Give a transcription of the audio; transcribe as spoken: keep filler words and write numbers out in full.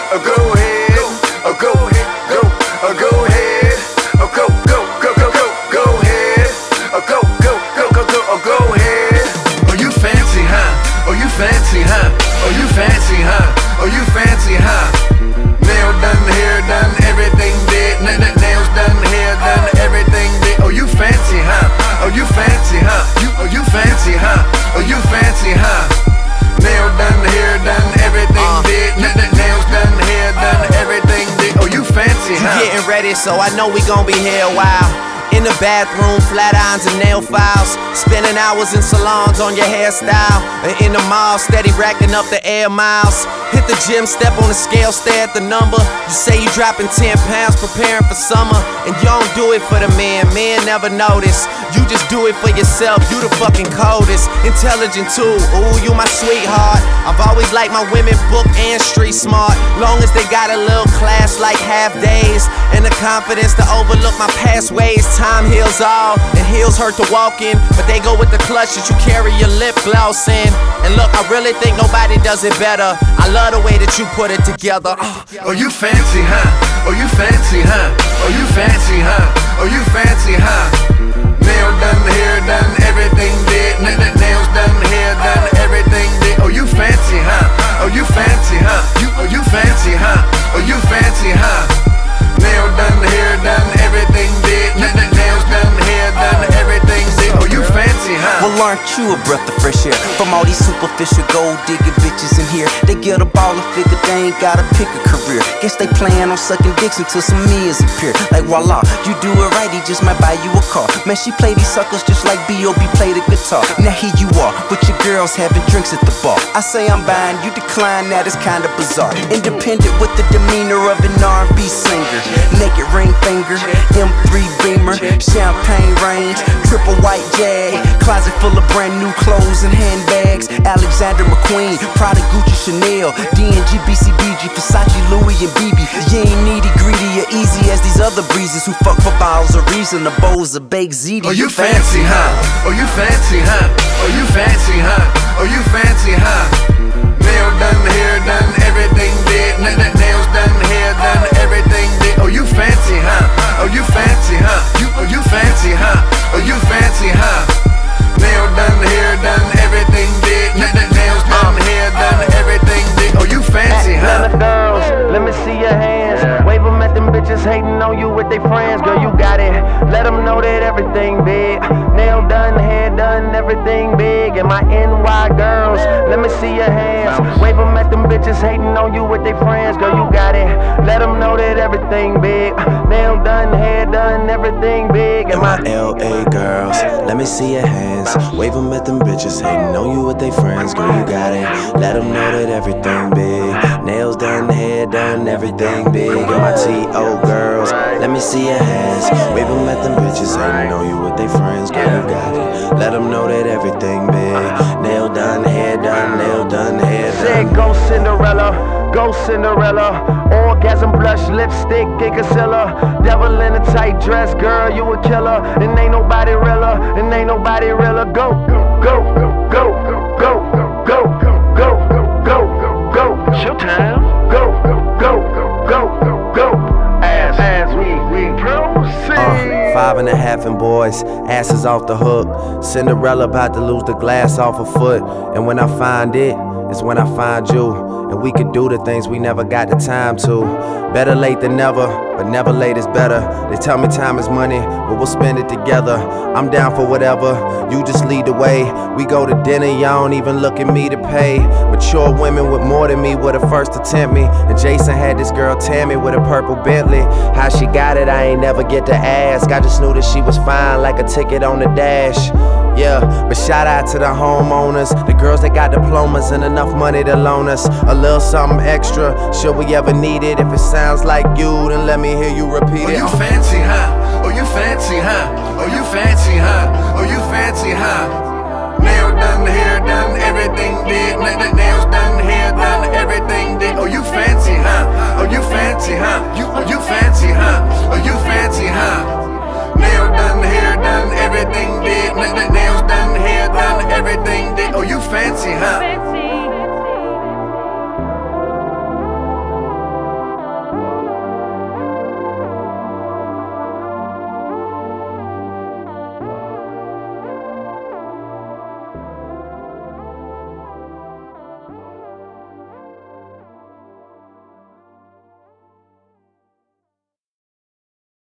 oh go ahead, oh go ahead, go, oh go ahead, oh go, go, go, go, go, go ahead, oh go, go, go, go, go, oh go ahead. Oh you fancy, huh? Oh you fancy, huh? Oh you fancy, huh? Oh you fancy, huh? Nail done, hair done, everything did. Nails done, hair done, everything did. Oh you fancy, huh? Oh you fancy, huh? You, oh you fancy, huh? Oh you fancy, huh? Nail done, hair done, everything uh, did. Nails done, hair done, everything did. Oh you fancy, huh? You getting ready, so I know we gon' be here a while. In the bathroom, flat irons and nail files. Spending hours in salons on your hairstyle. And in the mall, steady racking up the air miles. Hit the gym, step on the scale, stare at the number. You say you dropping ten pounds, preparing for summer. And you don't do it for the men, men never notice. You just do it for yourself, you the fucking coldest. Intelligent too, ooh, you my sweetheart. I've always liked my women book and street smart. Long as they got a little class like half days. And the confidence to overlook my past ways. Time heals all, and heels hurt to walk in. But they go with the clutch that you carry your lip gloss in. And look, I really think nobody does it better. I love the way that you put it together. uh. Oh you fancy, huh? Oh you fancy, huh? Oh you fancy, huh? Oh you fancy, huh? Nail done, hair done, everything did. Nails done, hair done, everything did. Oh you fancy, huh? Oh you fancy, huh? You, oh you fancy, huh? Oh you fancy, huh? Nail done, hair done, everything did. Nails done, hair done, everything did. Oh you fancy, huh? Well, aren't you a breath of fresh air? From all these superficial gold digging bitches in here. They get a ball and figure they ain't gotta pick a career. Guess they plan on sucking dicks until some meals appear. Like voila, you do it right, he just might buy you a car. Man, she play these suckers just like B O B play the guitar. Now here you are, with your girls having drinks at the bar. I say I'm buying, you decline, that is kinda bizarre. Independent with the demeanor of an R and B singer. Naked ring finger, M three Beamer, champagne range, triple white Jag, closet full of brand new clothes and handbags. Alexander McQueen, Prada, Gucci, Chanel, D and G, B C B G, Versace, Louis and B B. You ain't needy, greedy, or easy as these other breezes who fuck for bottles of reason. The bowls of baked ziti. Oh you fancy, huh? Oh you fancy, huh? Oh you fancy, huh? Oh you fancy, huh? Nail done, hair done, everything did. Nails done, hair done, everything did. Oh you fancy, huh? Oh you fancy, huh? You, oh you fancy, huh? Oh you fancy, huh? Nail done, hair done, everything did. Nails done, hair done, everything did. Oh you fancy, huh? Atlanta girls, let me see your hands. Wave them at them bitches hating on you with their friends. Girl, you got it. Let them know that everything big. Nail done, hair done, everything big. And my N Y girls, let me see your hands. Wave them at them bitches hating on you with their friends. Girl, you got it. Let them know that everything big. Nail done, hair done, everything big. And my L A girls, let me see your hands. Wave them at them bitches hating on you with their friends. Girl, you got it. Let them know that everything big. Nails done, hair done, everything big. And my T O girls, let me see your hands. Wave them at them bitches hating on you with their friends. Girl, you got it. Let them know that everything big. Nail done, hair done, nail done, hair done. Said go Cinderella, go Cinderella. Orgasm, blush, lipstick, and concealer. Devil in a tight dress, girl, you a killer. And ain't nobody realer, and ain't nobody realer. Go, go, go, go, go, go, go, go, go. Showtime. Go, go, go, go, go. As, as we, we proceed. Uh, five and a half and boys, asses off the hook. Cinderella about to lose the glass off her foot. And when I find it, it's when I find you. And we can do the things we never got the time to. Better late than never, but never late is better. They tell me time is money, but we'll spend it together. I'm down for whatever, you just lead the way. We go to dinner, y'all don't even look at me to pay. Mature women with more than me were the first to tempt me. And Jason had this girl Tammy with a purple Bentley. How she got it, I ain't never get to ask. I just knew that she was fine like a ticket on the dash. Yeah, but shout out to the homeowners, the girls that got diplomas and enough money to loan us a little something extra, should we ever need it. If it sounds like you, then let me hear you repeat it. Oh you fancy, huh? Oh you fancy, huh? Oh you fancy, huh? Oh you fancy, huh? Nail done, hair done, everything did. Nails done, hair done, everything did.